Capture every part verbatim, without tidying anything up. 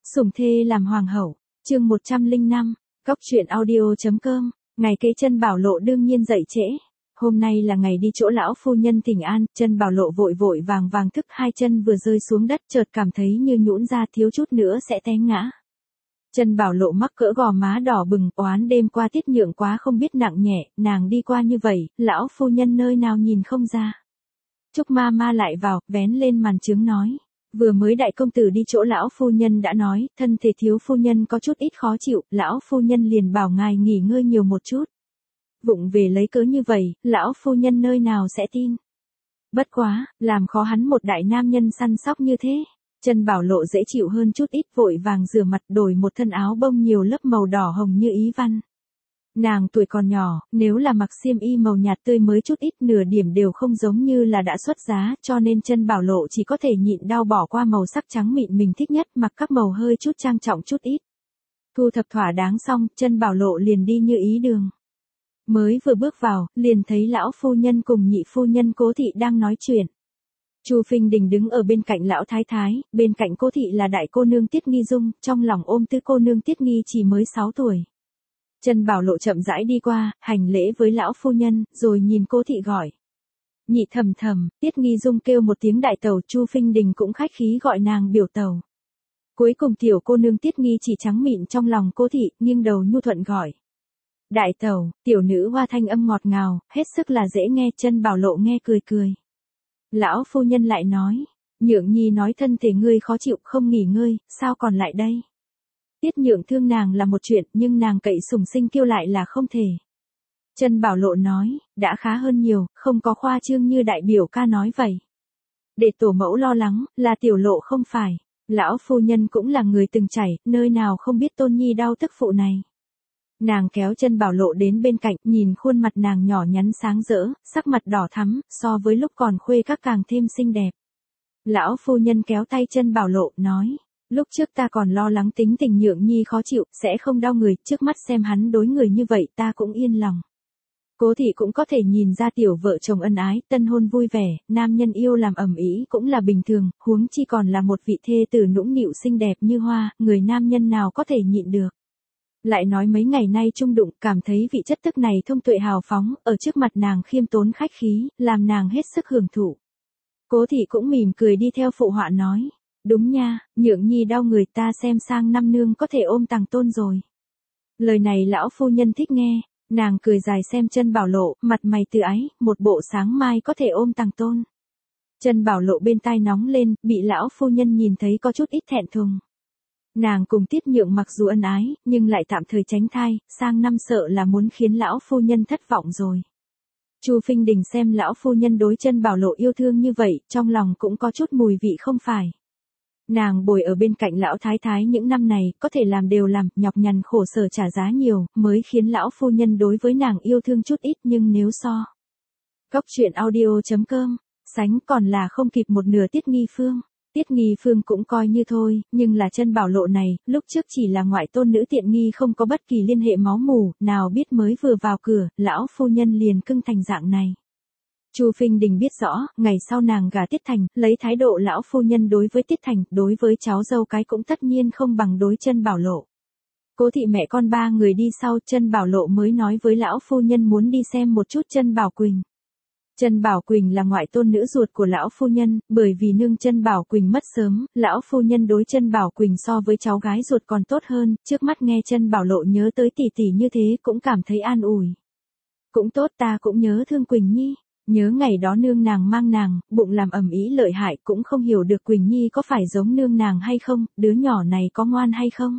Sủng thê làm hoàng hậu, chương một trăm lẻ năm, Góc truyện audio.com, ngày kế Trân Bảo Lộ đương nhiên dậy trễ. Hôm nay là ngày đi chỗ lão phu nhân thỉnh an, Trân Bảo Lộ vội vội vàng vàng thức, hai chân vừa rơi xuống đất chợt cảm thấy như nhũn ra, thiếu chút nữa sẽ té ngã. Trân Bảo Lộ mắc cỡ gò má đỏ bừng, oán đêm qua Tiết Nhượng quá không biết nặng nhẹ, nàng đi qua như vậy, lão phu nhân nơi nào nhìn không ra. Trúc ma ma lại vào, vén lên màn trướng nói. Vừa mới đại công tử đi chỗ lão phu nhân đã nói, thân thể thiếu phu nhân có chút ít khó chịu, lão phu nhân liền bảo ngài nghỉ ngơi nhiều một chút. Vụng về lấy cớ như vậy, lão phu nhân nơi nào sẽ tin. Bất quá, làm khó hắn một đại nam nhân săn sóc như thế. Trân Bảo Lộ dễ chịu hơn chút ít, vội vàng rửa mặt, đổi một thân áo bông nhiều lớp màu đỏ hồng như ý văn. Nàng tuổi còn nhỏ, nếu là mặc xiêm y màu nhạt tươi mới chút ít, nửa điểm đều không giống như là đã xuất giá, cho nên Trân Bảo Lộ chỉ có thể nhịn đau bỏ qua màu sắc trắng mịn mình thích nhất, mặc các màu hơi chút trang trọng chút ít. Thu thập thỏa đáng xong, Trân Bảo Lộ liền đi như ý đường. Mới vừa bước vào, liền thấy lão phu nhân cùng nhị phu nhân Cố thị đang nói chuyện. Chu Phinh Đình đứng ở bên cạnh lão thái thái, bên cạnh Cố thị là đại cô nương Tiết Nghi Dung, trong lòng ôm tứ cô nương Tiết Nghi chỉ mới sáu tuổi. Trân Bảo Lộ chậm rãi đi qua, hành lễ với lão phu nhân, rồi nhìn Cố thị gọi. Nhị thầm thầm, Tiết Nghi Dung kêu một tiếng đại tẩu, Chu Phinh Đình cũng khách khí gọi nàng biểu tẩu. Cuối cùng tiểu cô nương Tiết Nghi chỉ trắng mịn trong lòng Cố thị, nghiêng đầu nhu thuận gọi. Đại tẩu, tiểu nữ hoa thanh âm ngọt ngào, hết sức là dễ nghe. Trân Bảo Lộ nghe cười cười. Lão phu nhân lại nói, Nhượng nhi nói thân thể ngươi khó chịu không nghỉ ngơi, sao còn lại đây? Tiết Nhượng thương nàng là một chuyện, nhưng nàng cậy sủng sinh kiêu lại là không thể. Trân Bảo Lộ nói, đã khá hơn nhiều, không có khoa trương như đại biểu ca nói vậy. Để tổ mẫu lo lắng, là tiểu lộ không phải. Lão phu nhân cũng là người từng trải, nơi nào không biết tôn nhi đau tức phụ này. Nàng kéo Trân Bảo Lộ đến bên cạnh, nhìn khuôn mặt nàng nhỏ nhắn sáng rỡ, sắc mặt đỏ thắm, so với lúc còn khuê các càng thêm xinh đẹp. Lão phu nhân kéo tay Trân Bảo Lộ, nói, lúc trước ta còn lo lắng tính tình Nhượng nhi khó chịu, sẽ không đau người, trước mắt xem hắn đối người như vậy ta cũng yên lòng. Cố thị cũng có thể nhìn ra tiểu vợ chồng ân ái, tân hôn vui vẻ, nam nhân yêu làm ầm ĩ cũng là bình thường, huống chi còn là một vị thê tử nũng nịu xinh đẹp như hoa, người nam nhân nào có thể nhịn được. Lại nói mấy ngày nay chung đụng, cảm thấy vị chất tức này thông tuệ hào phóng, ở trước mặt nàng khiêm tốn khách khí, làm nàng hết sức hưởng thụ. Cố thị cũng mỉm cười đi theo phụ họa nói, đúng nha, Nhượng nhi đau người, ta xem sang năm nương có thể ôm tàng tôn rồi. Lời này lão phu nhân thích nghe, nàng cười dài xem Trân Bảo Lộ, mặt mày từ ái, một bộ sáng mai có thể ôm tàng tôn. Trân Bảo Lộ bên tai nóng lên, bị lão phu nhân nhìn thấy có chút ít thẹn thùng. Nàng cùng Tiết Nhượng mặc dù ân ái, nhưng lại tạm thời tránh thai, sang năm sợ là muốn khiến lão phu nhân thất vọng rồi. Chu Phinh Đình xem lão phu nhân đối Trân Bảo Lộ yêu thương như vậy, trong lòng cũng có chút mùi vị không phải. Nàng bồi ở bên cạnh lão thái thái những năm này, có thể làm đều làm, nhọc nhằn khổ sở trả giá nhiều, mới khiến lão phu nhân đối với nàng yêu thương chút ít, nhưng nếu so. Góc truyện audio.com, sánh còn là không kịp một nửa Tiết Nghi Phương. Tiết Nghi Phương cũng coi như thôi, nhưng là Trân Bảo Lộ này, lúc trước chỉ là ngoại tôn nữ tiện nghi không có bất kỳ liên hệ máu mủ, nào biết mới vừa vào cửa, lão phu nhân liền cưng thành dạng này. Chu Phinh Đình biết rõ, ngày sau nàng gả Tiết Thành, lấy thái độ lão phu nhân đối với Tiết Thành, đối với cháu dâu cái cũng tất nhiên không bằng đối Trân Bảo Lộ. Cố thị mẹ con ba người đi sau, Trân Bảo Lộ mới nói với lão phu nhân muốn đi xem một chút Trân Bảo Quỳnh. Trân Bảo Quỳnh là ngoại tôn nữ ruột của lão phu nhân, bởi vì nương Trân Bảo Quỳnh mất sớm, lão phu nhân đối Trân Bảo Quỳnh so với cháu gái ruột còn tốt hơn, trước mắt nghe Trân Bảo Lộ nhớ tới tỷ tỷ như thế cũng cảm thấy an ủi. Cũng tốt, ta cũng nhớ thương Quỳnh Nhi, nhớ ngày đó nương nàng mang nàng, bụng làm ầm ĩ lợi hại, cũng không hiểu được Quỳnh Nhi có phải giống nương nàng hay không, đứa nhỏ này có ngoan hay không.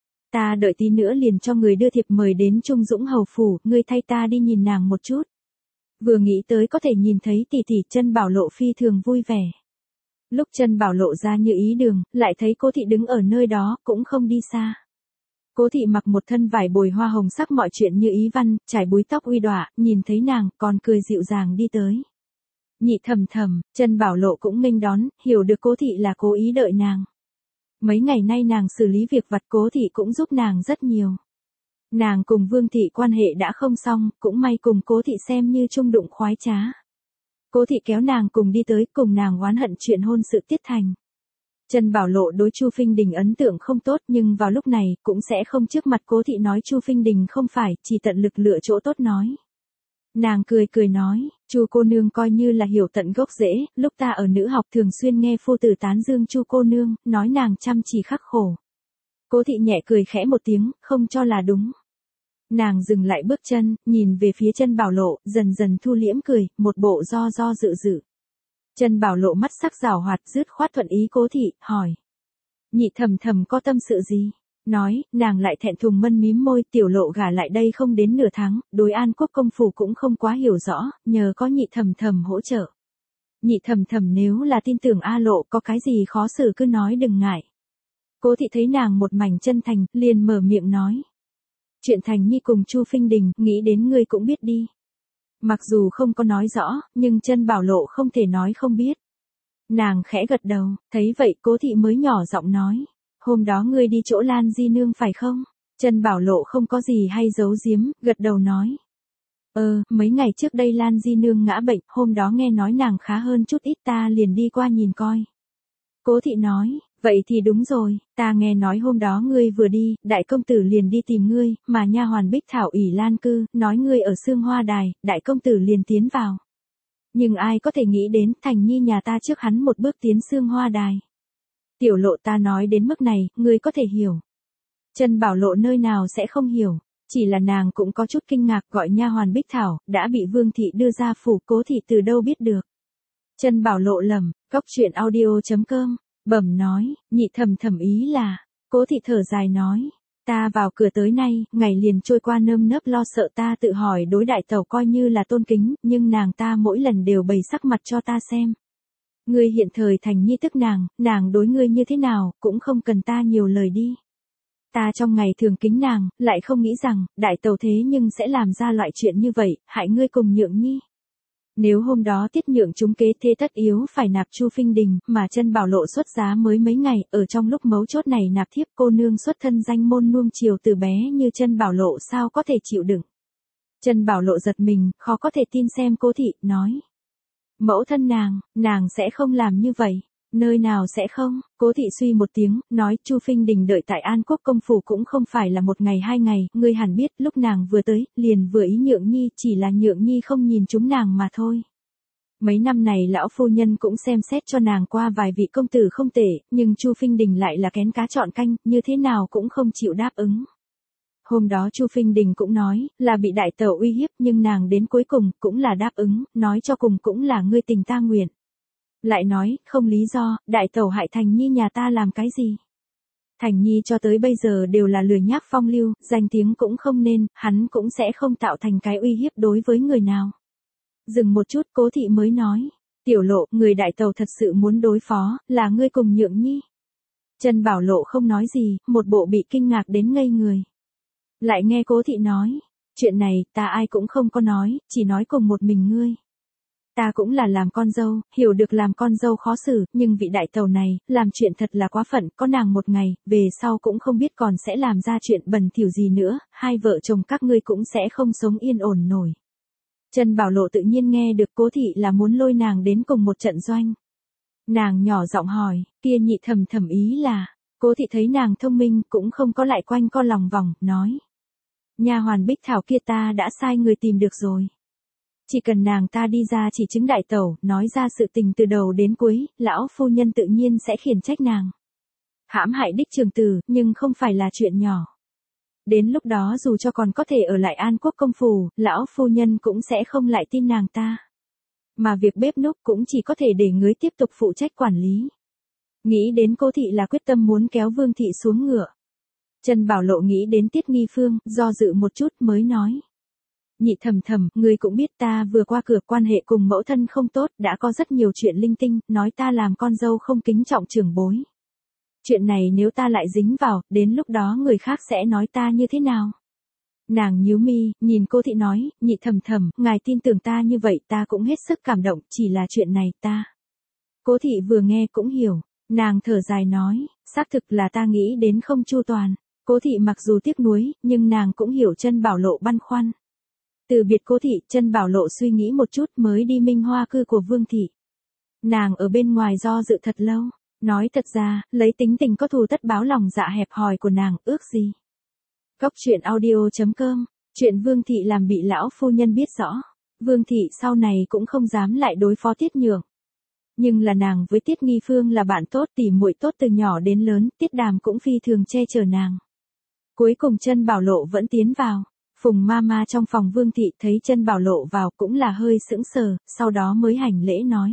Ta đợi tí nữa liền cho người đưa thiệp mời đến Trung Dũng hầu phủ, ngươi thay ta đi nhìn nàng một chút. Vừa nghĩ tới có thể nhìn thấy tỷ tỷ, Trân Bảo Lộ phi thường vui vẻ. Lúc Trân Bảo Lộ ra như ý đường, lại thấy Cố thị đứng ở nơi đó, cũng không đi xa. Cố thị mặc một thân vải bồi hoa hồng sắc mọi chuyện như ý văn, trải búi tóc uy đọa, nhìn thấy nàng, còn cười dịu dàng đi tới. Nhị thầm thầm, Trân Bảo Lộ cũng nghênh đón, hiểu được Cố thị là cố ý đợi nàng. Mấy ngày nay nàng xử lý việc vặt, Cố thị cũng giúp nàng rất nhiều. Nàng cùng Vương thị quan hệ đã không xong, cũng may cùng Cố thị xem như chung đụng khoái trá. Cố thị kéo nàng cùng đi tới, cùng nàng oán hận chuyện hôn sự Tiết Thành. Trân Bảo Lộ đối Chu Phinh Đình ấn tượng không tốt, nhưng vào lúc này cũng sẽ không trước mặt Cố thị nói Chu Phinh Đình không phải, chỉ tận lực lựa chỗ tốt nói. Nàng cười cười nói, Chu cô nương coi như là hiểu tận gốc rễ, lúc ta ở nữ học thường xuyên nghe phu tử tán dương Chu cô nương, nói nàng chăm chỉ khắc khổ. Cố thị nhẹ cười khẽ một tiếng, không cho là đúng. Nàng dừng lại bước chân, nhìn về phía Trân Bảo Lộ, dần dần thu liễm cười, một bộ do do dự dự. Trân Bảo Lộ mắt sắc giảo hoạt dứt khoát thuận ý Cố thị, hỏi. Nhị thầm thầm có tâm sự gì? Nói, nàng lại thẹn thùng mân mím môi, Tiểu Lộ gả lại đây không đến nửa tháng, đối An Quốc công phủ cũng không quá hiểu rõ, nhờ có nhị thầm thầm hỗ trợ. Nhị thầm thầm nếu là tin tưởng A Lộ có cái gì khó xử cứ nói đừng ngại. Cố thị thấy nàng một mảnh chân thành, liền mở miệng nói. Chuyện Thành Nhi cùng Chu Phinh Đình, nghĩ đến ngươi cũng biết đi. Mặc dù không có nói rõ, nhưng Trân Bảo Lộ không thể nói không biết. Nàng khẽ gật đầu, thấy vậy Cố thị mới nhỏ giọng nói. Hôm đó ngươi đi chỗ Lan Di Nương phải không? Trân Bảo Lộ không có gì hay giấu giếm, gật đầu nói. Ờ, mấy ngày trước đây Lan Di Nương ngã bệnh, hôm đó nghe nói nàng khá hơn chút ít ta liền đi qua nhìn coi. Cố thị nói, vậy thì đúng rồi, ta nghe nói hôm đó ngươi vừa đi, đại công tử liền đi tìm ngươi, mà nha hoàn Bích Thảo ỷ Lan cư, nói ngươi ở Sương Hoa Đài, đại công tử liền tiến vào. Nhưng ai có thể nghĩ đến, Thành Nhi nhà ta trước hắn một bước tiến Sương Hoa Đài. Tiểu Lộ ta nói đến mức này, ngươi có thể hiểu. Trân Bảo Lộ nơi nào sẽ không hiểu, chỉ là nàng cũng có chút kinh ngạc, gọi nha hoàn Bích Thảo, đã bị Vương thị đưa ra phủ, Cố thị từ đâu biết được. Trân Bảo Lộ lầm, góc truyện audio chấm com, bẩm nói, nhị thầm thầm ý là, Cố thị thở dài nói, ta vào cửa tới nay, ngày liền trôi qua nơm nớp lo sợ, ta tự hỏi đối đại tẩu coi như là tôn kính, nhưng nàng ta mỗi lần đều bày sắc mặt cho ta xem. Ngươi hiện thời Thành Nhi tức nàng, nàng đối ngươi như thế nào, cũng không cần ta nhiều lời đi. Ta trong ngày thường kính nàng, lại không nghĩ rằng, đại tẩu thế nhưng sẽ làm ra loại chuyện như vậy, hại ngươi cùng Nhượng Nhi. Nếu hôm đó Tiết Nhượng trúng kế thế tất yếu phải nạp Chu Phinh Đình, mà Trân Bảo Lộ xuất giá mới mấy ngày, ở trong lúc mấu chốt này nạp thiếp cô nương xuất thân danh môn nuông chiều từ bé như Trân Bảo Lộ sao có thể chịu đựng. Trân Bảo Lộ giật mình, khó có thể tin xem Cố thị, nói. Mẫu thân nàng, nàng sẽ không làm như vậy. Nơi nào sẽ không, Cố thị suy một tiếng, nói Chu Phinh Đình đợi tại An Quốc công phủ cũng không phải là một ngày hai ngày, ngươi hẳn biết lúc nàng vừa tới, liền vừa ý Nhượng Nhi, chỉ là Nhượng Nhi không nhìn chúng nàng mà thôi. Mấy năm này lão phu nhân cũng xem xét cho nàng qua vài vị công tử không tệ, nhưng Chu Phinh Đình lại là kén cá chọn canh, như thế nào cũng không chịu đáp ứng. Hôm đó Chu Phinh Đình cũng nói, là bị đại tẩu uy hiếp, nhưng nàng đến cuối cùng, cũng là đáp ứng, nói cho cùng cũng là ngươi tình ta nguyện. Lại nói, không lý do, đại tẩu hại Thành Nhi nhà ta làm cái gì. Thành Nhi cho tới bây giờ đều là lười nhác phong lưu, danh tiếng cũng không nên, hắn cũng sẽ không tạo thành cái uy hiếp đối với người nào. Dừng một chút Cố thị mới nói, Tiểu Lộ, người đại tẩu thật sự muốn đối phó, là ngươi cùng Nhượng Nhi. Trân Bảo Lộ không nói gì, một bộ bị kinh ngạc đến ngây người. Lại nghe Cố thị nói, chuyện này, ta ai cũng không có nói, chỉ nói cùng một mình ngươi. Ta cũng là làm con dâu, hiểu được làm con dâu khó xử, nhưng vị đại tẩu này, làm chuyện thật là quá phận, có nàng một ngày, về sau cũng không biết còn sẽ làm ra chuyện bẩn thỉu gì nữa, hai vợ chồng các ngươi cũng sẽ không sống yên ổn nổi. Trân Bảo Lộ tự nhiên nghe được Cố thị là muốn lôi nàng đến cùng một trận doanh. Nàng nhỏ giọng hỏi, kia nhị thầm thầm ý là, Cố thị thấy nàng thông minh cũng không có lại quanh co lòng vòng, nói. Nha hoàn Bích Thảo kia ta đã sai người tìm được rồi. Chỉ cần nàng ta đi ra chỉ chứng đại tẩu, nói ra sự tình từ đầu đến cuối, lão phu nhân tự nhiên sẽ khiển trách nàng. Hãm hại đích trường tử, nhưng không phải là chuyện nhỏ. Đến lúc đó dù cho còn có thể ở lại An Quốc công phủ, lão phu nhân cũng sẽ không lại tin nàng ta. Mà việc bếp núc cũng chỉ có thể để người tiếp tục phụ trách quản lý. Nghĩ đến Cô thị là quyết tâm muốn kéo Vương thị xuống ngựa. Trân Bảo Lộ nghĩ đến Tiết Nghi Phương, do dự một chút mới nói. Nhị thầm thầm, ngươi cũng biết ta vừa qua cửa quan hệ cùng mẫu thân không tốt, đã có rất nhiều chuyện linh tinh, nói ta làm con dâu không kính trọng trưởng bối. Chuyện này nếu ta lại dính vào, đến lúc đó người khác sẽ nói ta như thế nào? Nàng nhíu mi, nhìn Cô thị nói, nhị thầm thầm, ngài tin tưởng ta như vậy ta cũng hết sức cảm động, chỉ là chuyện này ta. Cố thị vừa nghe cũng hiểu, nàng thở dài nói, xác thực là ta nghĩ đến không chu toàn. Cố thị mặc dù tiếc nuối, nhưng nàng cũng hiểu Trân Bảo Lộ băn khoăn. Từ biệt Cố thị, Trân Bảo Lộ suy nghĩ một chút mới đi Minh Hoa cư của Vương thị. Nàng ở bên ngoài do dự thật lâu, Nói thật ra, lấy tính tình có thù tất báo lòng dạ hẹp hòi của nàng, ước gì. Góc truyện audio.com, chuyện Vương Thị làm bị lão phu nhân biết rõ. Vương Thị sau này cũng không dám lại đối phó Tiết Nhượng. Nhưng là nàng với Tiết Nghi Phương là bạn tốt tỉ muội tốt từ nhỏ đến lớn, Tiết Đàm cũng phi thường che chở nàng. Cuối cùng Chân Bảo Lộ vẫn tiến vào. Phùng ma ma trong phòng Vương Thị thấy Chân Bảo Lộ vào cũng là hơi sững sờ, sau đó mới hành lễ nói.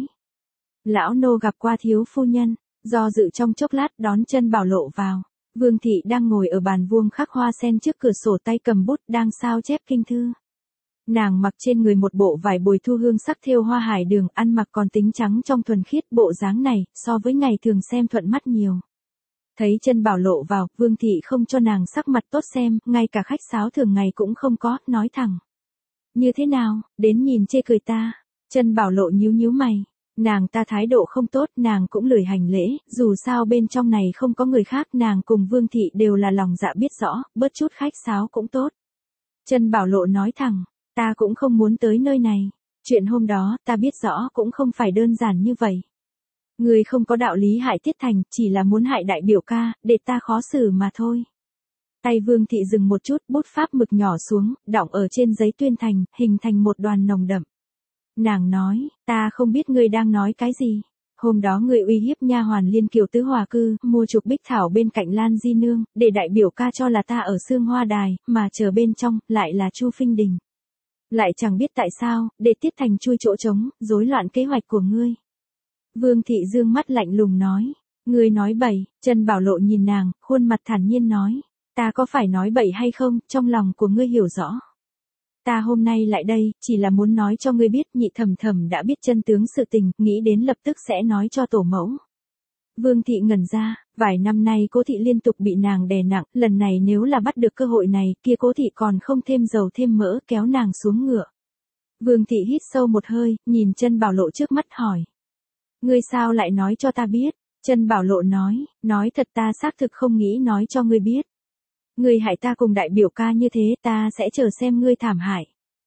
Lão nô gặp qua thiếu phu nhân, do dự trong chốc lát đón Chân Bảo Lộ vào. Vương Thị đang ngồi ở bàn vuông khắc hoa sen trước cửa sổ tay cầm bút đang sao chép kinh thư. Nàng mặc trên người một bộ vải bồi thu hương sắc thêu hoa hải đường, ăn mặc còn tính trắng trong thuần khiết, bộ dáng này so với ngày thường xem thuận mắt nhiều. Thấy Chân Bảo Lộ vào, Vương Thị không cho nàng sắc mặt tốt xem, ngay cả khách sáo thường ngày cũng không có, nói thẳng. Như thế nào, đến nhìn chê cười ta. Chân Bảo Lộ nhíu nhíu mày. Nàng ta thái độ không tốt, nàng cũng lười hành lễ, dù sao bên trong này không có người khác, nàng cùng Vương Thị đều là lòng dạ biết rõ, bớt chút khách sáo cũng tốt. Chân Bảo Lộ nói thẳng, ta cũng không muốn tới nơi này. Chuyện hôm đó, ta biết rõ cũng không phải đơn giản như vậy. Người không có đạo lý hại Tiết Thành, chỉ là muốn hại đại biểu ca, để ta khó xử mà thôi. Tay Vương Thị dừng một chút, bút pháp mực nhỏ xuống, đọng ở trên giấy tuyên thành, hình thành một đoàn nồng đậm. Nàng nói, ta không biết ngươi đang nói cái gì. Hôm đó ngươi uy hiếp nha hoàn Liên Kiều tứ hòa cư, mua chuộc Bích Thảo bên cạnh Lan Di Nương, để đại biểu ca cho là ta ở Sương Hoa Đài, mà chờ bên trong, lại là Chu Phinh Đình. Lại chẳng biết tại sao, để Tiết Thành chui chỗ trống, rối loạn kế hoạch của ngươi. Vương Thị dương mắt lạnh lùng nói, ngươi nói bậy. Chân Bảo Lộ nhìn nàng, khuôn mặt thản nhiên nói, ta có phải nói bậy hay không, trong lòng của ngươi hiểu rõ. Ta hôm nay lại đây, chỉ là muốn nói cho ngươi biết, Nhị Thẩm Thẩm đã biết chân tướng sự tình, nghĩ đến lập tức sẽ nói cho tổ mẫu. Vương Thị ngẩn ra, vài năm nay Cố Thị liên tục bị nàng đè nặng, lần này nếu là bắt được cơ hội này, kia Cố Thị còn không thêm dầu thêm mỡ, kéo nàng xuống ngựa. Vương Thị hít sâu một hơi, nhìn Chân Bảo Lộ trước mắt hỏi. Ngươi sao lại nói cho ta biết? Chân Bảo Lộ nói, nói thật ta xác thực không nghĩ nói cho ngươi biết. Ngươi hại ta cùng đại biểu ca như thế, ta sẽ chờ xem ngươi thảm hại.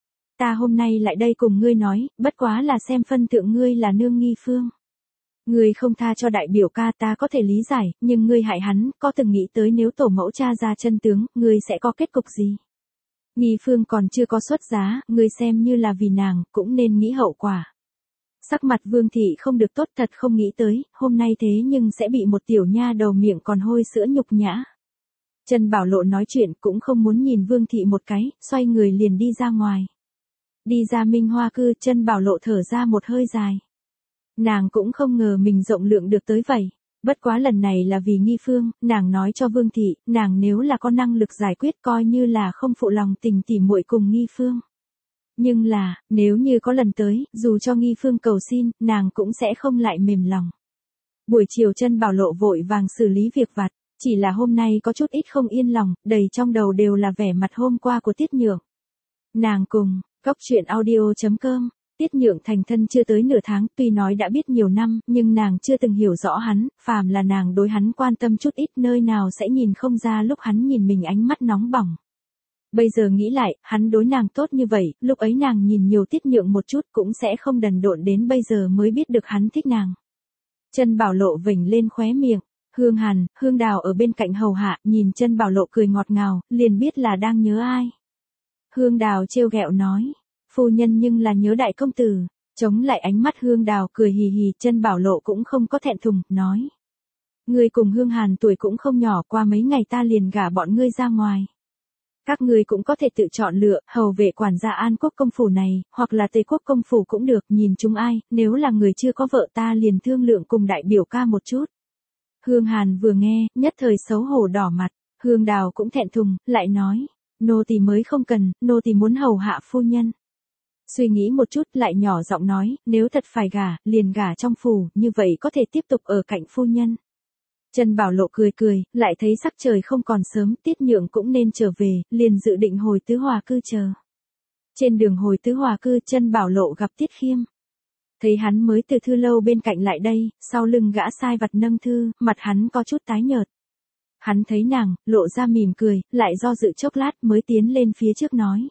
Ta hôm nay lại đây cùng ngươi nói, bất quá là xem phân thượng ngươi là nương Nghi Phương. Ngươi không tha cho đại biểu ca ta có thể lý giải, nhưng ngươi hại hắn, có từng nghĩ tới nếu tổ mẫu tra ra chân tướng, ngươi sẽ có kết cục gì? Nghi Phương còn chưa có xuất giá, ngươi xem như là vì nàng, cũng nên nghĩ hậu quả. Sắc mặt Vương Thị không được tốt, thật không nghĩ tới, hôm nay thế nhưng sẽ bị một tiểu nha đầu miệng còn hôi sữa nhục nhã. Chân Bảo Lộ nói chuyện cũng không muốn nhìn Vương Thị một cái, xoay người liền đi ra ngoài. Đi ra Minh Hoa cư, Chân Bảo Lộ thở ra một hơi dài. Nàng cũng không ngờ mình rộng lượng được tới vậy. Bất quá lần này là vì Nghi Phương, nàng nói cho Vương Thị, nàng nếu là có năng lực giải quyết coi như là không phụ lòng tình tỉ muội cùng Nghi Phương. Nhưng là, nếu như có lần tới, dù cho Nghi Phương cầu xin, nàng cũng sẽ không lại mềm lòng. Buổi chiều Chân Bảo Lộ vội vàng xử lý việc vặt, chỉ là hôm nay có chút ít không yên lòng, đầy trong đầu đều là vẻ mặt hôm qua của Tiết Nhượng. Nàng cùng, góc truyện audio.com, Tiết Nhượng thành thân chưa tới nửa tháng, tuy nói đã biết nhiều năm, nhưng nàng chưa từng hiểu rõ hắn, phàm là nàng đối hắn quan tâm chút ít nơi nào sẽ nhìn không ra lúc hắn nhìn mình ánh mắt nóng bỏng. Bây giờ nghĩ lại, hắn đối nàng tốt như vậy, lúc ấy nàng nhìn nhiều Tiết Nhượng một chút cũng sẽ không đần độn đến bây giờ mới biết được hắn thích nàng. Chân Bảo Lộ vểnh lên khóe miệng, Hương Hàn, Hương Đào ở bên cạnh hầu hạ, nhìn Chân Bảo Lộ cười ngọt ngào, liền biết là đang nhớ ai. Hương Đào trêu ghẹo nói, phu nhân nhưng là nhớ đại công tử. Chống lại ánh mắt Hương Đào cười hì hì, Chân Bảo Lộ cũng không có thẹn thùng, nói. Ngươi cùng Hương Hàn tuổi cũng không nhỏ, qua mấy ngày ta liền gả bọn ngươi ra ngoài. Các ngươi cũng có thể tự chọn lựa, hầu vệ quản gia An Quốc công phủ này, hoặc là Tây Quốc công phủ cũng được, nhìn chúng ai, nếu là người chưa có vợ ta liền thương lượng cùng đại biểu ca một chút. Hương Hàn vừa nghe, nhất thời xấu hổ đỏ mặt, Hương Đào cũng thẹn thùng, lại nói, nô tỳ mới không cần, nô tỳ muốn hầu hạ phu nhân. Suy nghĩ một chút lại nhỏ giọng nói, nếu thật phải gả, liền gả trong phủ, như vậy có thể tiếp tục ở cạnh phu nhân. Chân Bảo Lộ cười cười, lại thấy sắc trời không còn sớm, Tiết Nhượng cũng nên trở về, liền dự định hồi Tứ Hòa cư chờ. Trên đường hồi Tứ Hòa cư, Chân Bảo Lộ gặp Tiết Khiêm. Thấy hắn mới từ thư lâu bên cạnh lại đây, sau lưng gã sai vặt nâng thư, mặt hắn có chút tái nhợt. Hắn thấy nàng, lộ ra mỉm cười, lại do dự chốc lát mới tiến lên phía trước nói.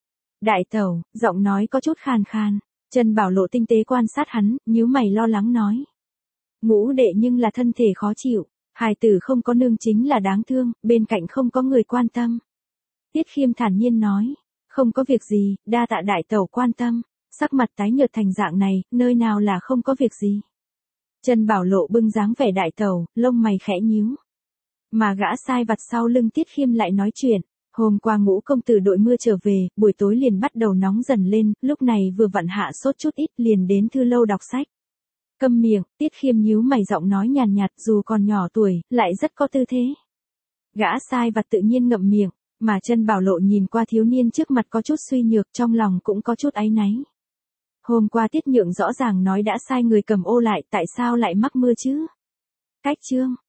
Đại tẩu, giọng nói có chút khàn khàn. Chân Bảo Lộ tinh tế quan sát hắn, nhíu mày lo lắng nói. Ngũ đệ nhưng là thân thể khó chịu, hài tử không có nương chính là đáng thương, bên cạnh không có người quan tâm. Tiết Khiêm thản nhiên nói, không có việc gì, đa tạ đại tẩu quan tâm, sắc mặt tái nhợt thành dạng này, nơi nào là không có việc gì. Trần Bảo Lộ bưng dáng vẻ đại tẩu, lông mày khẽ nhíu. Mà gã sai vặt sau lưng Tiết Khiêm lại nói chuyện, hôm qua Ngũ công tử đội mưa trở về, buổi tối liền bắt đầu nóng dần lên, lúc này vừa vặn hạ sốt chút ít liền đến thư lâu đọc sách. Câm miệng, Tiết Khiêm nhíu mày giọng nói nhàn nhạt, dù còn nhỏ tuổi, lại rất có tư thế. Gã sai vặt tự nhiên ngậm miệng, mà Trần Bảo Lộ nhìn qua thiếu niên trước mặt có chút suy nhược, trong lòng cũng có chút áy náy. Hôm qua Tiết Nhượng rõ ràng nói đã sai người cầm ô lại, tại sao lại mắc mưa chứ? Cách chương